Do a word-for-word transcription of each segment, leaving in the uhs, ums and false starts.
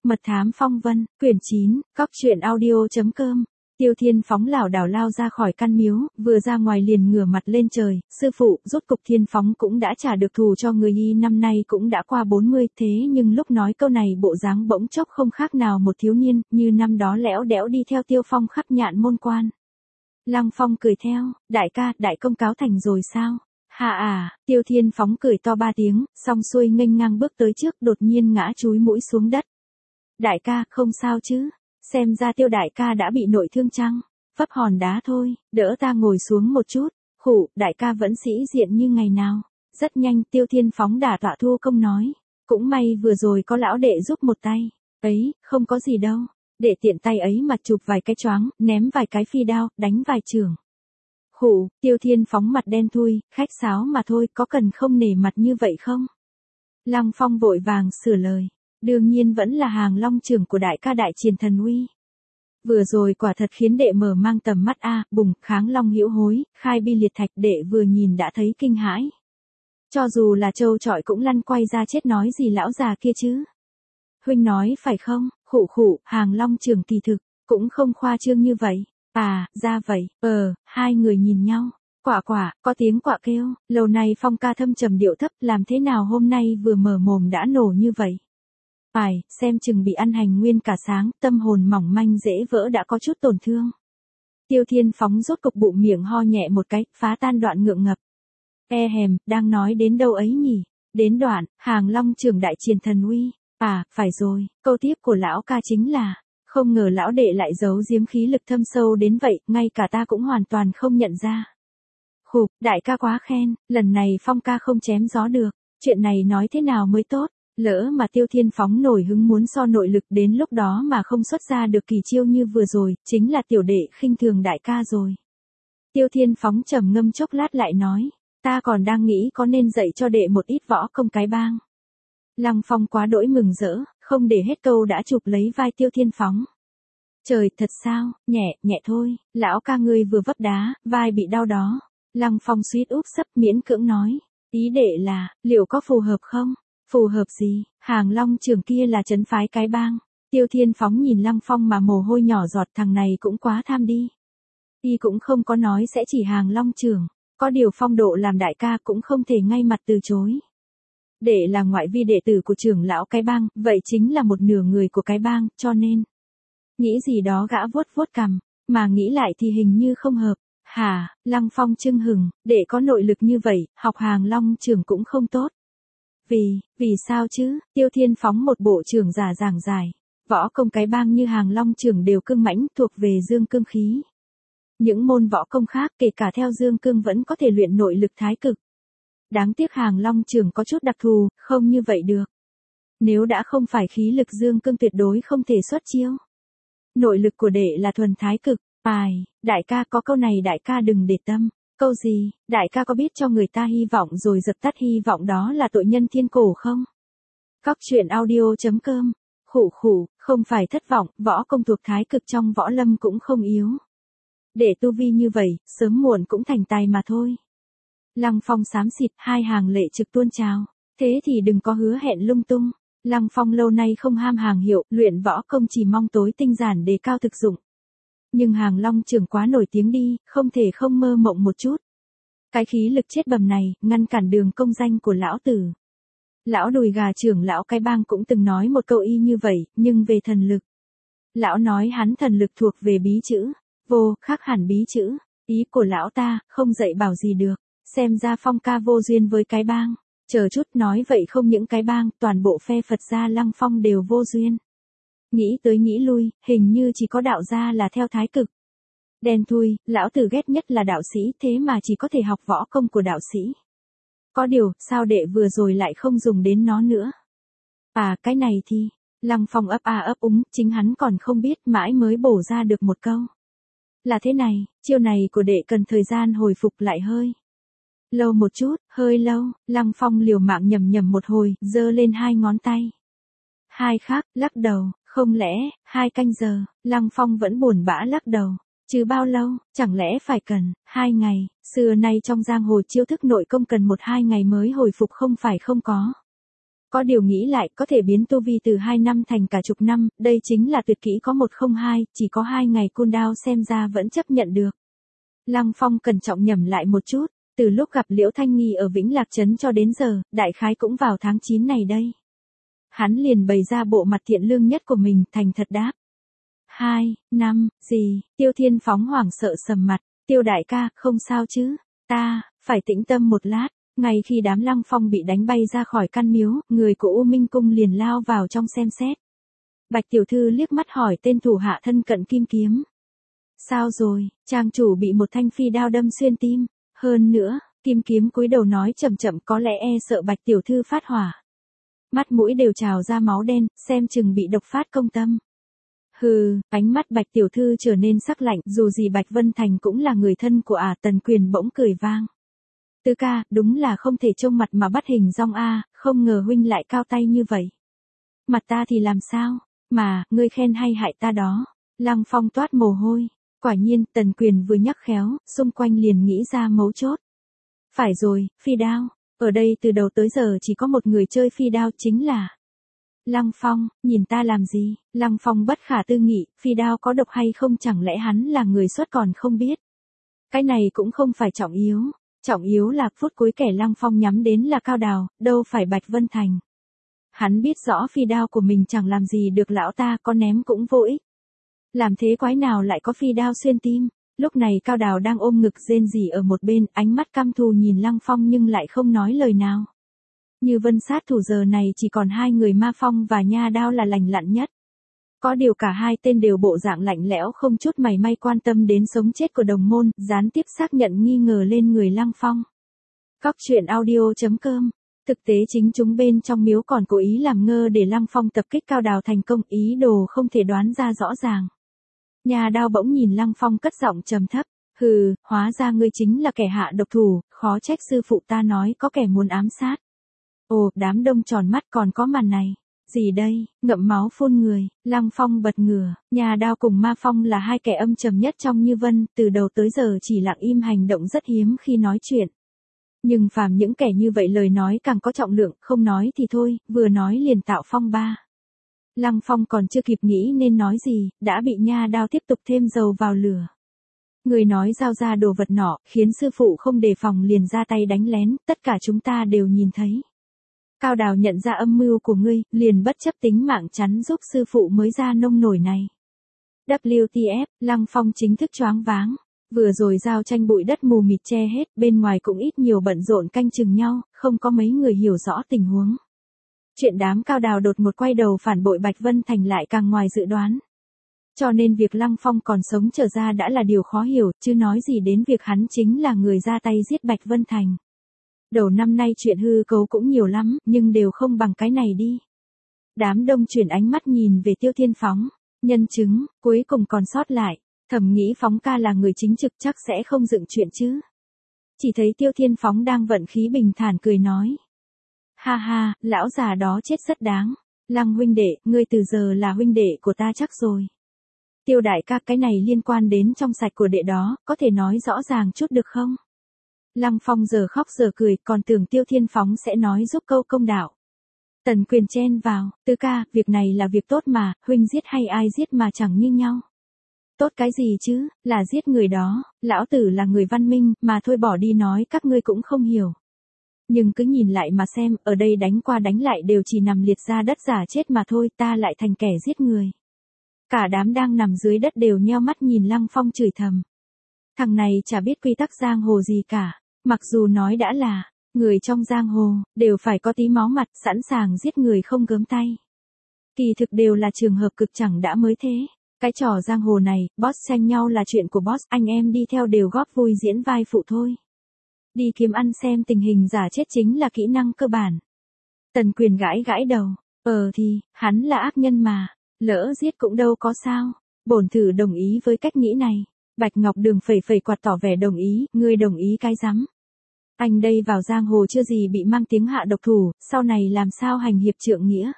Mật thám phong vân, quyển chín, cóc truyện audio.com. Tiêu Thiên Phóng lảo đảo lao ra khỏi căn miếu, vừa ra ngoài liền ngửa mặt lên trời, sư phụ, rốt cục Thiên Phóng cũng đã trả được thù cho người y, năm nay cũng đã qua bốn mươi, thế nhưng lúc nói câu này bộ dáng bỗng chốc không khác nào một thiếu niên, như năm đó lẽo đẽo đi theo Tiêu Phong khắp nhạn môn quan. Lăng Phong cười theo, đại ca, đại công cáo thành rồi sao? Hà à, Tiêu Thiên Phóng cười to ba tiếng, xong xuôi nghênh ngang bước tới trước, đột nhiên ngã chúi mũi xuống đất. Đại ca, không sao chứ? Xem ra Tiêu đại ca đã bị nội thương chăng? Vấp hòn đá thôi, đỡ ta ngồi xuống một chút. Khụ, đại ca vẫn sĩ diện như ngày nào. Rất nhanh, Tiêu Thiên Phóng đả tọa thua công nói. Cũng may vừa rồi có lão đệ giúp một tay. Ấy, không có gì đâu. Để tiện tay ấy mà chụp vài cái choáng, ném vài cái phi đao, đánh vài chưởng. Khụ, Tiêu Thiên Phóng mặt đen thui, khách sáo mà thôi, có cần không nể mặt như vậy không? Lăng Phong vội vàng sửa lời. Đương nhiên vẫn là Hàng Long trưởng của đại ca đại triền thần uy. Vừa rồi quả thật khiến đệ mở mang tầm mắt a, à, bùng, kháng long hữu hối, khai bi liệt thạch, đệ vừa nhìn đã thấy kinh hãi. Cho dù là trâu trọi cũng lăn quay ra chết, nói gì lão già kia chứ. Huynh nói phải không? Khụ khụ, Hàng Long trưởng kỳ thực, cũng không khoa trương như vậy. À, ra vậy, ờ, hai người nhìn nhau. Quả quả, có tiếng quạ kêu, lâu nay Phong ca thâm trầm điệu thấp, làm thế nào hôm nay vừa mở mồm đã nổ như vậy? Phải, xem chừng bị ăn hành nguyên cả sáng, tâm hồn mỏng manh dễ vỡ đã có chút tổn thương. Tiêu Thiên Phóng rốt cục bụng miệng ho nhẹ một cái, phá tan đoạn ngượng ngập. E hèm, đang nói đến đâu ấy nhỉ? Đến đoạn, Hàng Long trưởng đại triền thần uy. À, phải rồi, câu tiếp của lão ca chính là, không ngờ lão đệ lại giấu giếm khí lực thâm sâu đến vậy, ngay cả ta cũng hoàn toàn không nhận ra. Khục, đại ca quá khen, lần này Phong ca không chém gió được, chuyện này nói thế nào mới tốt. Lỡ mà Tiêu Thiên Phóng nổi hứng muốn so nội lực đến lúc đó mà không xuất ra được kỳ chiêu như vừa rồi, chính là tiểu đệ khinh thường đại ca rồi. Tiêu Thiên Phóng trầm ngâm chốc lát lại nói, ta còn đang nghĩ có nên dạy cho đệ một ít võ công cái bang. Lăng Phong quá đỗi mừng rỡ, không để hết câu đã chụp lấy vai Tiêu Thiên Phóng. Trời, thật sao, nhẹ, nhẹ thôi, lão ca ngươi vừa vấp đá, vai bị đau đó. Lăng Phong suýt úp sấp miễn cưỡng nói, ý đệ là, liệu có phù hợp không? Phù hợp gì? Hàng Long trưởng kia là trấn phái cái bang. Tiêu Thiên Phóng nhìn Lăng Phong mà mồ hôi nhỏ giọt, thằng này cũng quá tham đi. Y cũng không có nói sẽ chỉ Hàng Long trưởng, có điều phong độ làm đại ca cũng không thể ngay mặt từ chối. Để là ngoại vi đệ tử của trưởng lão cái bang, vậy chính là một nửa người của cái bang, cho nên. Nghĩ gì đó gã vuốt vuốt cằm, mà nghĩ lại thì hình như không hợp. Hả, Lăng Phong chưng hừng, để có nội lực như vậy, học Hàng Long trưởng cũng không tốt. Vì, vì sao chứ? Tiêu Thiên Phóng một bộ trưởng giả giảng giải. Võ công cái bang như Hàng Long trưởng đều cương mãnh, thuộc về dương cương khí. Những môn võ công khác kể cả theo dương cương vẫn có thể luyện nội lực thái cực. Đáng tiếc Hàng Long trưởng có chút đặc thù, không như vậy được. Nếu đã không phải khí lực dương cương tuyệt đối không thể xuất chiêu. Nội lực của đệ là thuần thái cực. Ai, đại ca có câu này đại ca đừng để tâm. Câu gì, đại ca có biết cho người ta hy vọng rồi dập tắt hy vọng đó là tội nhân thiên cổ không? Cóc truyện audio.com. Khủ khủ, không phải thất vọng, võ công thuộc thái cực trong võ lâm cũng không yếu. Để tu vi như vậy, sớm muộn cũng thành tài mà thôi. Lăng Phong xám xịt, hai hàng lệ trực tuôn trào. Thế thì đừng có hứa hẹn lung tung. Lăng Phong lâu nay không ham hàng hiệu, luyện võ công chỉ mong tối tinh giản đề cao thực dụng. Nhưng Hàng Long trưởng quá nổi tiếng đi, không thể không mơ mộng một chút. Cái khí lực chết bầm này, ngăn cản đường công danh của lão tử. Lão đùi gà trưởng lão cái bang cũng từng nói một câu y như vậy, nhưng về thần lực. Lão nói hắn thần lực thuộc về bí chữ, vô, khác hẳn bí chữ. Ý của lão ta, không dạy bảo gì được, xem ra Phong ca vô duyên với cái bang. Chờ chút, nói vậy không những cái bang, toàn bộ phe Phật gia Lăng Phong đều vô duyên. Nghĩ tới nghĩ lui, hình như chỉ có đạo gia là theo thái cực. Đen thui, lão tử ghét nhất là đạo sĩ, thế mà chỉ có thể học võ công của đạo sĩ. Có điều, sao đệ vừa rồi lại không dùng đến nó nữa? À, cái này thì, Lăng Phong ấp a ấp úng, chính hắn còn không biết, mãi mới bổ ra được một câu. Là thế này, chiêu này của đệ cần thời gian hồi phục lại hơi. Lâu một chút, hơi lâu, Lăng Phong liều mạng nhầm nhầm một hồi, giơ lên hai ngón tay. Hai khác, lắc đầu, không lẽ, hai canh giờ, Lăng Phong vẫn buồn bã lắc đầu. Chứ bao lâu, chẳng lẽ phải cần, hai ngày, xưa nay trong giang hồ chiêu thức nội công cần một hai ngày mới hồi phục không phải không có. Có điều nghĩ lại, có thể biến tu vi từ hai năm thành cả chục năm, đây chính là tuyệt kỹ có một không hai, chỉ có hai ngày cooldown xem ra vẫn chấp nhận được. Lăng Phong cẩn trọng nhẩm lại một chút, từ lúc gặp Liễu Thanh Nghi ở Vĩnh Lạc Trấn cho đến giờ, đại khái cũng vào tháng chín này đây. Hắn liền bày ra bộ mặt thiện lương nhất của mình, thành thật đáp. Hai, năm, gì, Tiêu Thiên Phóng hoảng sợ sầm mặt, Tiêu đại ca, không sao chứ, ta, phải tĩnh tâm một lát. Ngay khi đám Lăng Phong bị đánh bay ra khỏi căn miếu, người của U Minh Cung liền lao vào trong xem xét. Bạch tiểu thư liếc mắt hỏi tên thủ hạ thân cận Kim Kiếm. Sao rồi, trang chủ bị một thanh phi đao đâm xuyên tim, hơn nữa, Kim Kiếm cúi đầu nói chậm chậm, có lẽ e sợ Bạch tiểu thư phát hỏa. Mắt mũi đều trào ra máu đen, xem chừng bị độc phát công tâm. Hừ, ánh mắt Bạch tiểu thư trở nên sắc lạnh, dù gì Bạch Vân Thành cũng là người thân của ả. Tần Quyền bỗng cười vang. Tứ ca, đúng là không thể trông mặt mà bắt hình dong a, không ngờ huynh lại cao tay như vậy. Mặt ta thì làm sao, mà, ngươi khen hay hại ta đó. Lăng Phong toát mồ hôi, quả nhiên, Tần Quyền vừa nhắc khéo, xung quanh liền nghĩ ra mấu chốt. Phải rồi, phi đao, ở đây từ đầu tới giờ chỉ có một người chơi phi đao chính là Lăng Phong. Nhìn ta làm gì? Lăng Phong bất khả tư nghị, phi đao có độc hay không, chẳng lẽ hắn là người xuất còn không biết. Cái này cũng không phải trọng yếu. Trọng yếu là phút cuối kẻ Lăng Phong nhắm đến là Cao Đào, đâu phải Bạch Vân Thành. Hắn biết rõ phi đao của mình chẳng làm gì được lão ta, có ném cũng vô ích. Làm thế quái nào lại có phi đao xuyên tim. Lúc này Cao Đào đang ôm ngực rên rỉ ở một bên, ánh mắt căm thù nhìn Lăng Phong nhưng lại không nói lời nào. Như Vân sát thủ giờ này chỉ còn hai người Ma Phong và Nha Đao là lành lặn nhất. Có điều cả hai tên đều bộ dạng lạnh lẽo, không chút mảy may quan tâm đến sống chết của đồng môn, gián tiếp xác nhận nghi ngờ lên người Lăng Phong. Cóc truyện audio chấm com. Thực tế chính chúng bên trong miếu còn cố ý làm ngơ để Lăng Phong tập kích Cao Đào thành công, ý đồ không thể đoán ra rõ ràng. Nha Đao bỗng nhìn Lăng Phong cất giọng trầm thấp, hừ, hóa ra ngươi chính là kẻ hạ độc thủ, khó trách sư phụ ta nói có kẻ muốn ám sát. Ồ, đám đông tròn mắt, còn có màn này. Gì đây, ngậm máu phun người. Lăng Phong bật ngửa, Nha Đao cùng Ma Phong là hai kẻ âm trầm nhất trong Như Vân, từ đầu tới giờ chỉ lặng im, hành động rất hiếm khi nói chuyện. Nhưng phàm những kẻ như vậy lời nói càng có trọng lượng, không nói thì thôi, vừa nói liền tạo phong ba. Lăng Phong còn chưa kịp nghĩ nên nói gì, đã bị Nha Đao tiếp tục thêm dầu vào lửa. Người nói giao ra đồ vật nọ, khiến sư phụ không đề phòng liền ra tay đánh lén, tất cả chúng ta đều nhìn thấy. Cao Đào nhận ra âm mưu của ngươi, liền bất chấp tính mạng chắn giúp sư phụ mới ra nông nổi này. W T F, Lăng Phong chính thức choáng váng. Vừa rồi giao tranh bụi đất mù mịt che hết, bên ngoài cũng ít nhiều bận rộn canh chừng nhau, không có mấy người hiểu rõ tình huống. Chuyện đám Cao Đào đột ngột quay đầu phản bội Bạch Vân Thành lại càng ngoài dự đoán. Cho nên việc Lăng Phong còn sống trở ra đã là điều khó hiểu, chứ nói gì đến việc hắn chính là người ra tay giết Bạch Vân Thành. Đầu năm nay chuyện hư cấu cũng nhiều lắm, nhưng đều không bằng cái này đi. Đám đông chuyển ánh mắt nhìn về Tiêu Thiên Phóng, nhân chứng, cuối cùng còn sót lại, thầm nghĩ Phóng ca là người chính trực chắc sẽ không dựng chuyện chứ. Chỉ thấy Tiêu Thiên Phóng đang vận khí bình thản cười nói. Ha ha, lão già đó chết rất đáng. Lăng huynh đệ, ngươi từ giờ là huynh đệ của ta chắc rồi. Tiêu đại ca, cái này liên quan đến trong sạch của đệ đó, có thể nói rõ ràng chút được không? Lăng Phong giờ khóc giờ cười, còn tưởng Tiêu Thiên Phóng sẽ nói giúp câu công đạo. Tần Quyền chen vào, tứ ca, việc này là việc tốt mà, huynh giết hay ai giết mà chẳng như nhau. Tốt cái gì chứ, là giết người đó, lão tử là người văn minh, mà thôi bỏ đi nói các ngươi cũng không hiểu. Nhưng cứ nhìn lại mà xem, ở đây đánh qua đánh lại đều chỉ nằm liệt ra đất giả chết mà thôi, ta lại thành kẻ giết người. Cả đám đang nằm dưới đất đều nheo mắt nhìn Lăng Phong chửi thầm. Thằng này chả biết quy tắc giang hồ gì cả, mặc dù nói đã là người trong giang hồ, đều phải có tí máu mặt, sẵn sàng giết người không gớm tay. Kỳ thực đều là trường hợp cực chẳng đã mới thế. Cái trò giang hồ này, boss tranh nhau là chuyện của boss, anh em đi theo đều góp vui diễn vai phụ thôi. Đi kiếm ăn xem tình hình giả chết chính là kỹ năng cơ bản. Tần Quyền gãi gãi đầu, ờ thì, hắn là ác nhân mà, lỡ giết cũng đâu có sao. Bổn thử đồng ý với cách nghĩ này. Bạch Ngọc Đường phẩy phẩy quạt tỏ vẻ đồng ý, ngươi đồng ý cái rắm. Anh đây vào giang hồ chưa gì bị mang tiếng hạ độc thủ, sau này làm sao hành hiệp trượng nghĩa.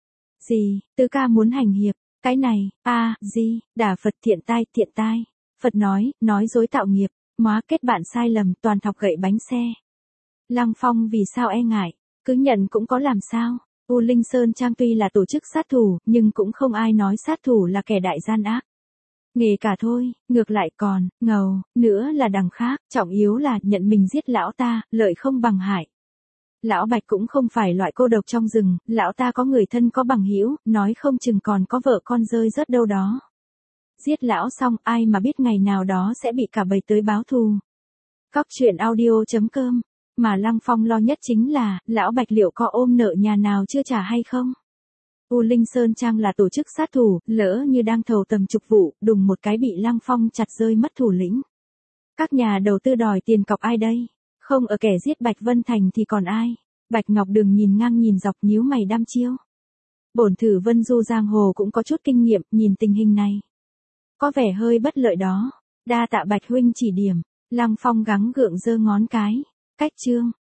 Gì, tứ ca muốn hành hiệp, cái này, a à, gì, đả Phật thiện tai, thiện tai. Phật nói, nói dối tạo nghiệp, móa kết bạn sai lầm, toàn thọc gậy bánh xe. Lăng Phong vì sao e ngại, cứ nhận cũng có làm sao. U Linh Sơn Trang tuy là tổ chức sát thủ, nhưng cũng không ai nói sát thủ là kẻ đại gian ác. Nghề cả thôi, ngược lại còn, ngầu, nữa là đằng khác, trọng yếu là nhận mình giết lão ta, lợi không bằng hại. Lão Bạch cũng không phải loại cô độc trong rừng, lão ta có người thân có bằng hữu, nói không chừng còn có vợ con rơi rớt đâu đó. Giết lão xong, ai mà biết ngày nào đó sẽ bị cả bầy tới báo thù. Cóc truyện audio chấm com. Mà Lăng Phong lo nhất chính là, lão Bạch liệu có ôm nợ nhà nào chưa trả hay không? U Linh Sơn Trang là tổ chức sát thủ, lỡ như đang thầu tầm chục vụ, đùng một cái bị Lăng Phong chặt rơi mất thủ lĩnh. Các nhà đầu tư đòi tiền cọc ai đây? Không ở kẻ giết Bạch Vân Thành thì còn ai? Bạch Ngọc Đường nhìn ngang nhìn dọc nhíu mày đăm chiêu. Bổn thử Vân Du giang hồ cũng có chút kinh nghiệm, nhìn tình hình này. Có vẻ hơi bất lợi đó. Đa tạ Bạch huynh chỉ điểm. Lăng Phong gắng gượng giơ ngón cái. Cách chương.